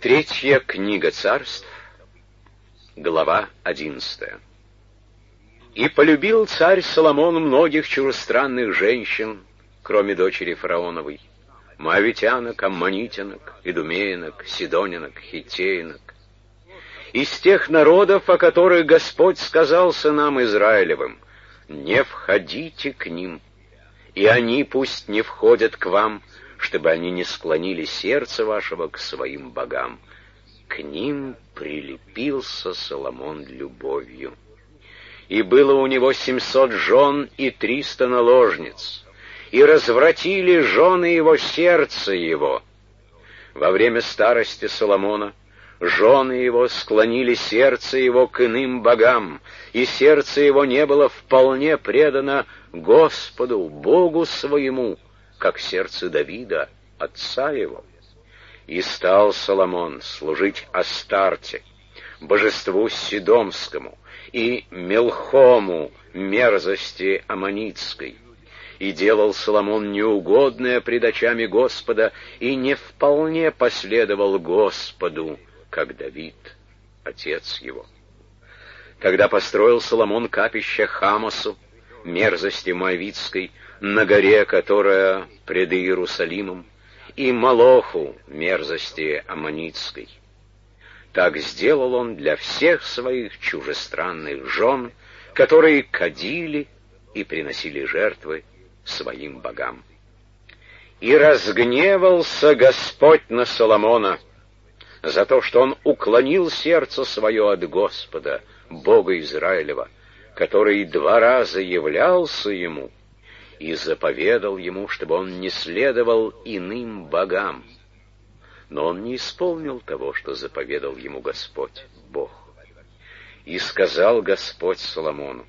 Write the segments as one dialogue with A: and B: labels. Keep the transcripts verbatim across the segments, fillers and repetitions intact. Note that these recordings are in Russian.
A: Третья книга Царств, глава одиннадцатая. И полюбил царь Соломон многих чужестранных женщин, кроме дочери фараоновой, моавитянок, аммонитянок, идумеянок, сидонянок, хиттеянок, из тех народов, о которых Господь сказал сынам Израилевым: не входите к ним, и они пусть не входят к вам, чтобы они не склонили сердце вашего к своим богам. К ним прилепился Соломон любовью. И было у него семьсот жен и триста наложниц, и развратили жены его сердце его. Во время старости Соломона жены его склонили сердце его к иным богам, и сердце его не было вполне предано Господу, Богу своему, как сердце Давида, отца его. И стал Соломон служить Астарте, божеству Сидомскому, и Мелхому, мерзости аммонитской. И делал Соломон неугодное пред очами Господа, и не вполне последовал Господу, как Давид, отец его. Тогда построил Соломон капище Хамосу, мерзости моавитской, на горе, которая пред Иерусалимом, и Молоху, мерзости аммонитской. Так сделал он для всех своих чужестранных жен, которые кадили и приносили жертвы своим богам. И разгневался Господь на Соломона за то, что он уклонил сердце свое от Господа, Бога Израилева, который два раза являлся ему и заповедал ему, чтобы он не следовал иным богам. Но он не исполнил того, что заповедал ему Господь, Бог. И сказал Господь Соломону: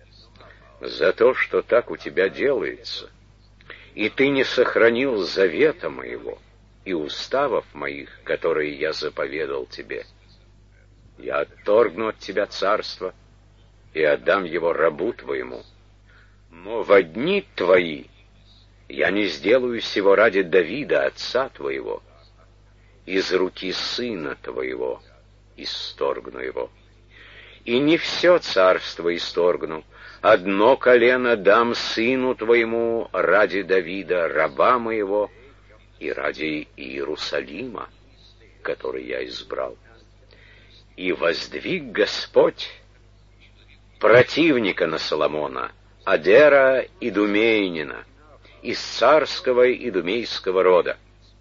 A: за то, что так у тебя делается, и ты не сохранил завета моего и уставов моих, которые я заповедал тебе, я отторгну от тебя царство и отдам его рабу твоему. Но во дни твои я не сделаю сего ради Давида, отца твоего. Из руки сына твоего исторгну его. И не все царство исторгну, одно колено дам сыну твоему ради Давида, раба моего, и ради Иерусалима, который я избрал. И воздвиг Господь противника на Соломона, Адера идумеянина, из царского идумейского рода.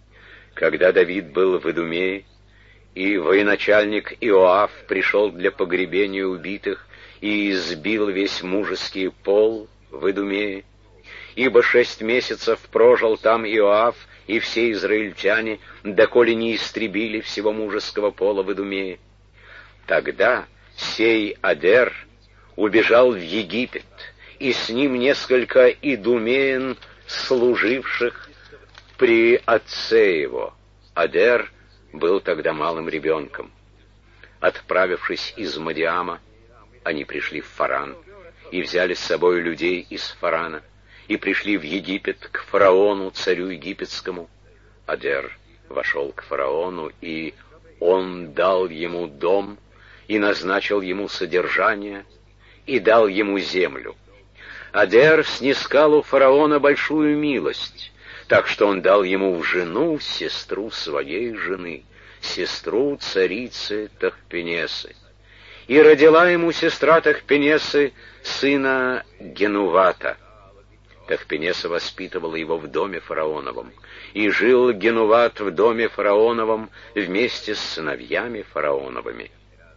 A: Когда Давид был в Идумее, и военачальник Иоав пришел для погребения убитых и избил весь мужеский пол в Идумее, ибо шесть месяцев прожил там Иоав и все израильтяне, доколе не истребили всего мужеского пола в Идумее. Тогда сей Адер убежал в Египет, и с ним несколько идумеян, служивших при отце его. Адер был тогда малым ребенком. Отправившись из Мадиама, они пришли в Фаран, и взяли с собой людей из Фарана, и пришли в Египет к фараону, царю египетскому. Адер вошел к фараону, и он дал ему дом, и назначил ему содержание, и дал ему землю. Адер снискал у фараона большую милость, так что он дал ему в жену сестру своей жены, сестру царицы Тахпенесы. И родила ему сестра Тахпенесы сына Генувата. Тахпенеса воспитывала его в доме фараоновом, и жил Генуват в доме фараоновом вместе с сыновьями фараоновыми.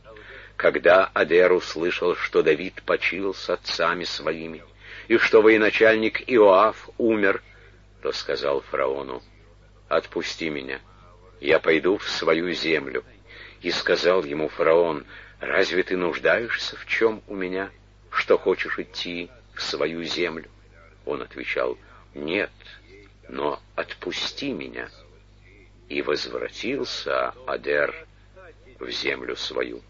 A: Когда Адер услышал, что Давид почил с отцами своими, и что военачальник Иоав умер, то сказал фараону: «Отпусти меня, я пойду в свою землю». И сказал ему фараон: «Разве ты нуждаешься в чем у меня, что хочешь идти в свою землю?» Он отвечал: «Нет, но отпусти меня». И возвратился Адер в землю свою.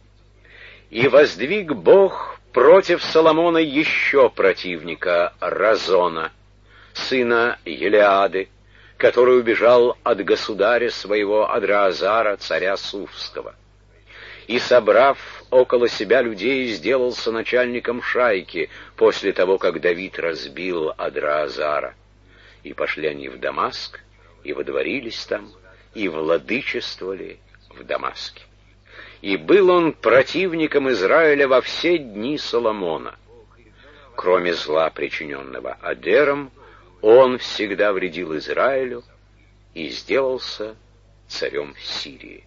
A: И воздвиг Бог против Соломона еще противника, Разона, сына Елиады, который убежал от государя своего Адраазара, царя Суфского, и, собрав около себя людей, сделался начальником шайки после того, как Давид разбил Адраазара. И пошли они в Дамаск, и водворились там, и владычествовали в Дамаске. И был он противником Израиля во все дни Соломона. Кроме зла, причиненного Адером, он всегда вредил Израилю и сделался царем Сирии.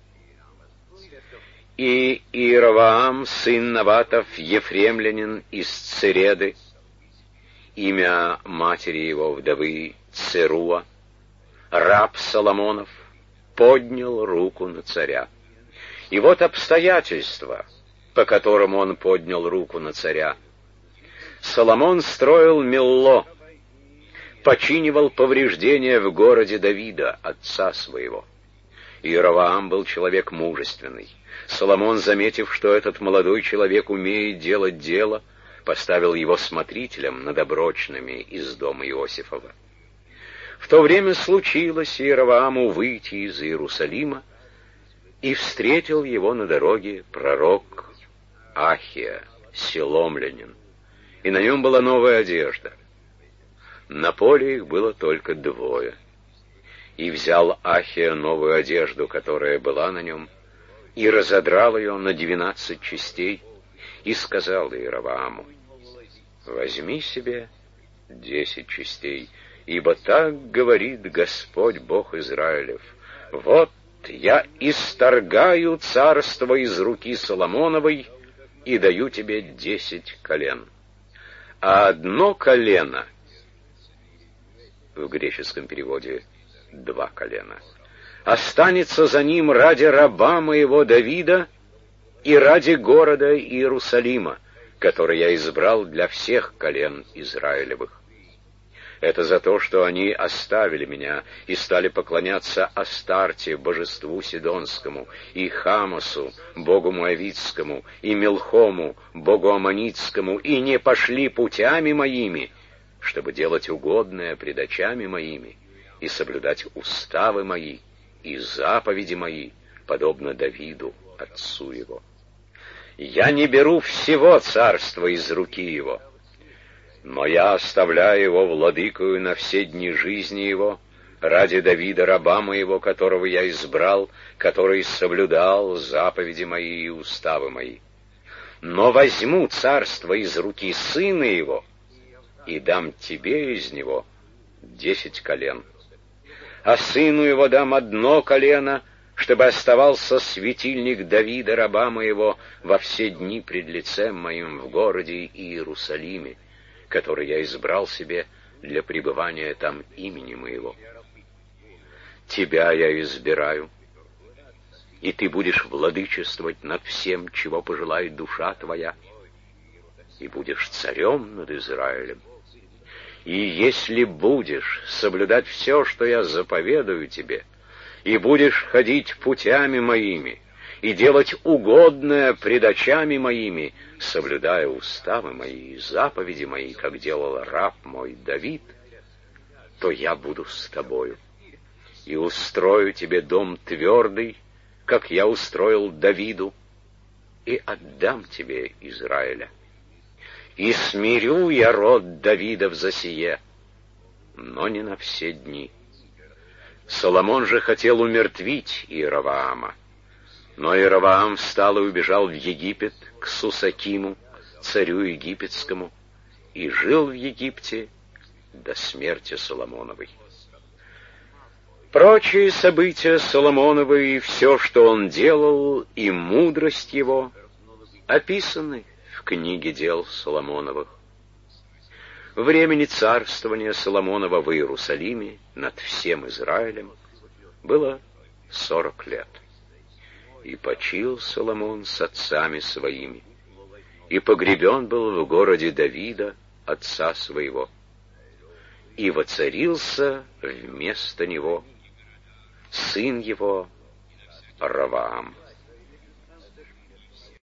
A: И Иеровоам, сын Наватов, ефремлянин из Цереды, имя матери его вдовы Церуа, раб Соломонов, поднял руку на царя. И вот обстоятельства, по которым он поднял руку на царя. Соломон строил Милло, починивал повреждения в городе Давида, отца своего. Иеровоам был человек мужественный. Соломон, заметив, что этот молодой человек умеет делать дело, поставил его смотрителем над оброчными из дома Иосифова. В то время случилось Иеровоаму выйти из Иерусалима, и встретил его на дороге пророк Ахия, силомлянин, и на нем была новая одежда. На поле их было только двое. И взял Ахия новую одежду, которая была на нем, и разодрал ее на двенадцать частей, и сказал Иеровоаму: «Возьми себе десять частей, ибо так говорит Господь Бог Израилев: вот я исторгаю царство из руки Соломоновой и даю тебе десять колен. А одно колено, в греческом переводе два колена, останется за ним ради раба моего Давида и ради города Иерусалима, который я избрал для всех колен Израилевых. Это за то, что они оставили меня и стали поклоняться Астарте, божеству Сидонскому, и Хамосу, богу Моавитскому, и Милхому, богу Аммонитскому, и не пошли путями моими, чтобы делать угодное пред очами моими, и соблюдать уставы мои и заповеди мои, подобно Давиду, отцу его. Я не беру всего царства из руки его, но я оставляю его владыкою на все дни жизни его, ради Давида, раба моего, которого я избрал, который соблюдал заповеди мои и уставы мои. Но возьму царство из руки сына его и дам тебе из него десять колен. А сыну его дам одно колено, чтобы оставался светильник Давида, раба моего, во все дни пред лицем моим в городе Иерусалиме, который я избрал себе для пребывания там имени моего. Тебя я избираю, и ты будешь владычествовать над всем, чего пожелает душа твоя, и будешь царем над Израилем. И если будешь соблюдать все, что я заповедую тебе, и будешь ходить путями моими, и делать угодное пред очами моими, соблюдая уставы мои и заповеди мои, как делал раб мой Давид, то я буду с тобою, и устрою тебе дом твердый, как я устроил Давиду, и отдам тебе Израиля. И смирю я род Давидов за сие, но не на все дни. Соломон же хотел умертвить Иеровоама, но Иеровоам встал и убежал в Египет к Сусакиму, царю египетскому, и жил в Египте до смерти Соломоновой. Прочие события Соломоновой и все, что он делал, и мудрость его, описаны в книге дел Соломоновых. Времени царствования Соломонова в Иерусалиме над всем Израилем было сорок лет. И почил Соломон с отцами своими, и погребен был в городе Давида, отца своего, и воцарился вместо него сын его Ровоам.